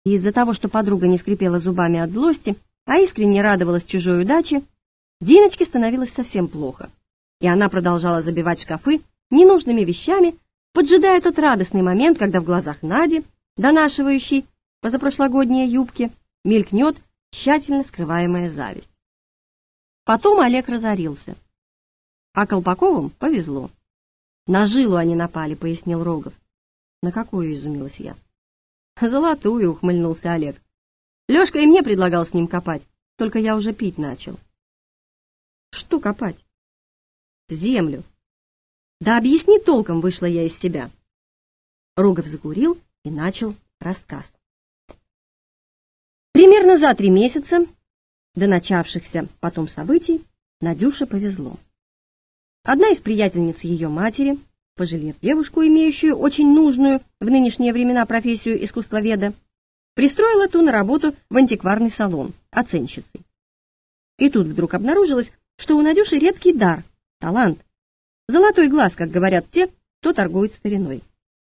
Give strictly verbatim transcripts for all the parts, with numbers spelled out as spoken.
и из-за того, что подруга не скрипела зубами от злости, а искренне радовалась чужой удаче, Диночке становилось совсем плохо, и она продолжала забивать шкафы ненужными вещами, поджидая тот радостный момент, когда в глазах Нади, донашивающей позапрошлогодние юбки, мелькнет тщательно скрываемая зависть. Потом Олег разорился, а Колпаковым повезло. «На жилу они напали», — пояснил Рогов. «На какую?» — изумилась я. «Золотую», — ухмыльнулся Олег. «Лешка и мне предлагал с ним копать, только я уже пить начал». «Что копать?» «Землю». «Да объясни толком», — вышла я из себя. Рогов закурил и начал рассказ. Примерно за три месяца до начавшихся потом событий Надюше повезло. Одна из приятельниц ее матери, пожалев девушку, имеющую очень нужную в нынешние времена профессию искусствоведа, пристроила ту на работу в антикварный салон оценщицей. И тут вдруг обнаружилось, что у Надюши редкий дар, талант, золотой глаз, как говорят те, кто торгует стариной.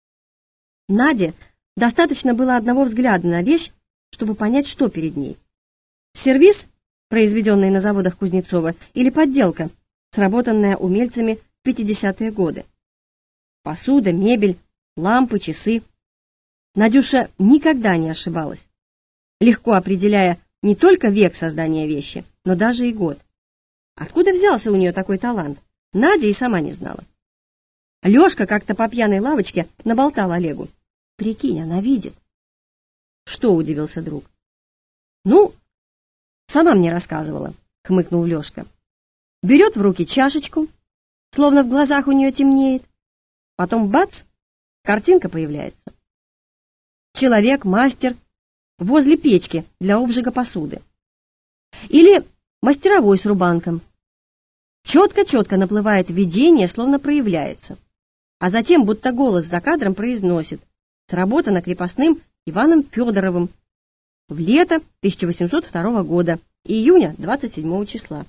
Наде достаточно было одного взгляда на вещь, чтобы понять, что перед ней. Сервиз, произведенный на заводах Кузнецова, или подделка, сработанная умельцами в пятидесятые годы. Посуда, мебель, лампы, часы. Надюша никогда не ошибалась, легко определяя не только век создания вещи, но даже и год. Откуда взялся у нее такой талант, Надя и сама не знала. Лешка как-то по пьяной лавочке наболтал Олегу. «Прикинь, она видит». «Что?» — удивился друг. «Ну, сама мне рассказывала», — хмыкнул Лешка. «Берет в руки чашечку, словно в глазах у нее темнеет, потом бац, картинка появляется. Человек, мастер, возле печки для обжига посуды. Или мастеровой с рубанком. Четко-четко наплывает видение, словно проявляется, а затем, будто голос за кадром произносит: сработано крепостным Иваном Федоровым в лето тысяча восемьсот второго года, июня двадцать седьмого числа.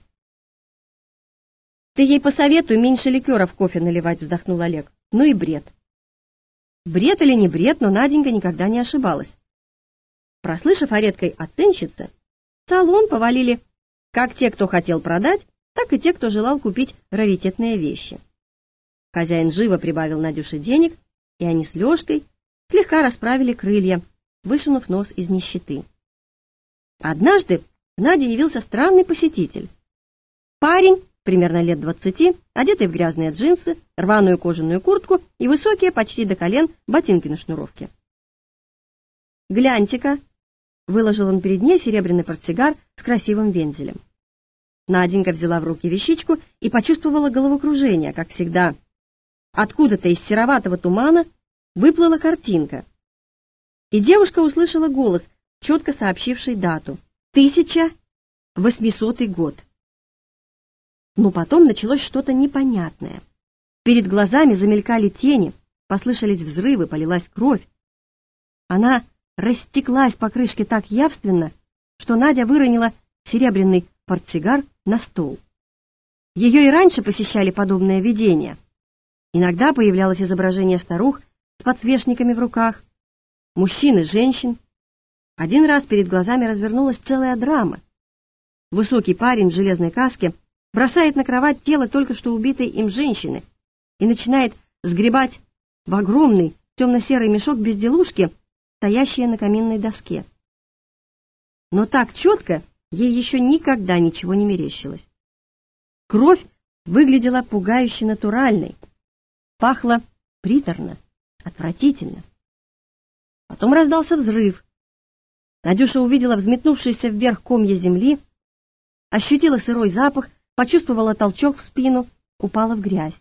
«Ты ей посоветуй меньше ликера в кофе наливать», — вздохнул Олег. «Ну и бред». Бред или не бред, но Наденька никогда не ошибалась. Прослышав о редкой оценщице, в салон повалили как те, кто хотел продать, так и те, кто желал купить раритетные вещи. Хозяин живо прибавил Надюше денег, и они с Лешкой слегка расправили крылья, высунув нос из нищеты. Однажды к Наде явился странный посетитель. Парень, примерно лет двадцати, одетый в грязные джинсы, рваную кожаную куртку и высокие, почти до колен, ботинки на шнуровке. «Гляньте-ка», — выложил он перед ней серебряный портсигар с красивым вензелем. Наденька взяла в руки вещичку и почувствовала головокружение, как всегда. Откуда-то из сероватого тумана выплыла картинка, и девушка услышала голос, четко сообщивший дату — тысяча восьмисотый год. Но потом началось что-то непонятное. Перед глазами замелькали тени, послышались взрывы, полилась кровь. Она растеклась по крышке так явственно, что Надя выронила серебряный портсигар на стол. Ее и раньше посещали подобные видения. Иногда появлялось изображение старух с подсвечниками в руках, мужчин и женщин. Один раз перед глазами развернулась целая драма. Высокий парень в железной каске бросает на кровать тело только что убитой им женщины и начинает сгребать в огромный темно-серый мешок безделушки, стоящие на каминной доске. Но так четко ей еще никогда ничего не мерещилось. Кровь выглядела пугающе натуральной, пахла приторно, отвратительно. Потом раздался взрыв. Надюша увидела взметнувшиеся вверх комья земли, ощутила сырой запах, почувствовала толчок в спину, упала в грязь.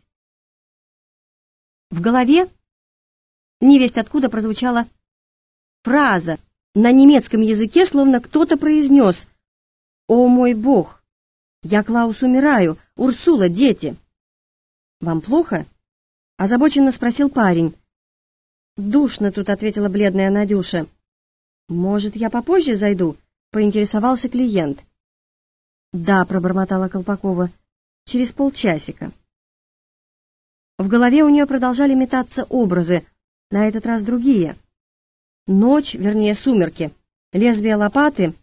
В голове невесть откуда прозвучала фраза на немецком языке, словно кто-то произнес: «О мой бог! Я, Клаус, умираю! Урсула, дети!» «Вам плохо?» — озабоченно спросил парень. «Душно тут», — ответила бледная Надюша. «Может, я попозже зайду?» — поинтересовался клиент. «Да», — пробормотала Колпакова, — «через полчасика». В голове у нее продолжали метаться образы, на этот раз другие. Ночь, вернее сумерки. Лезвие лопаты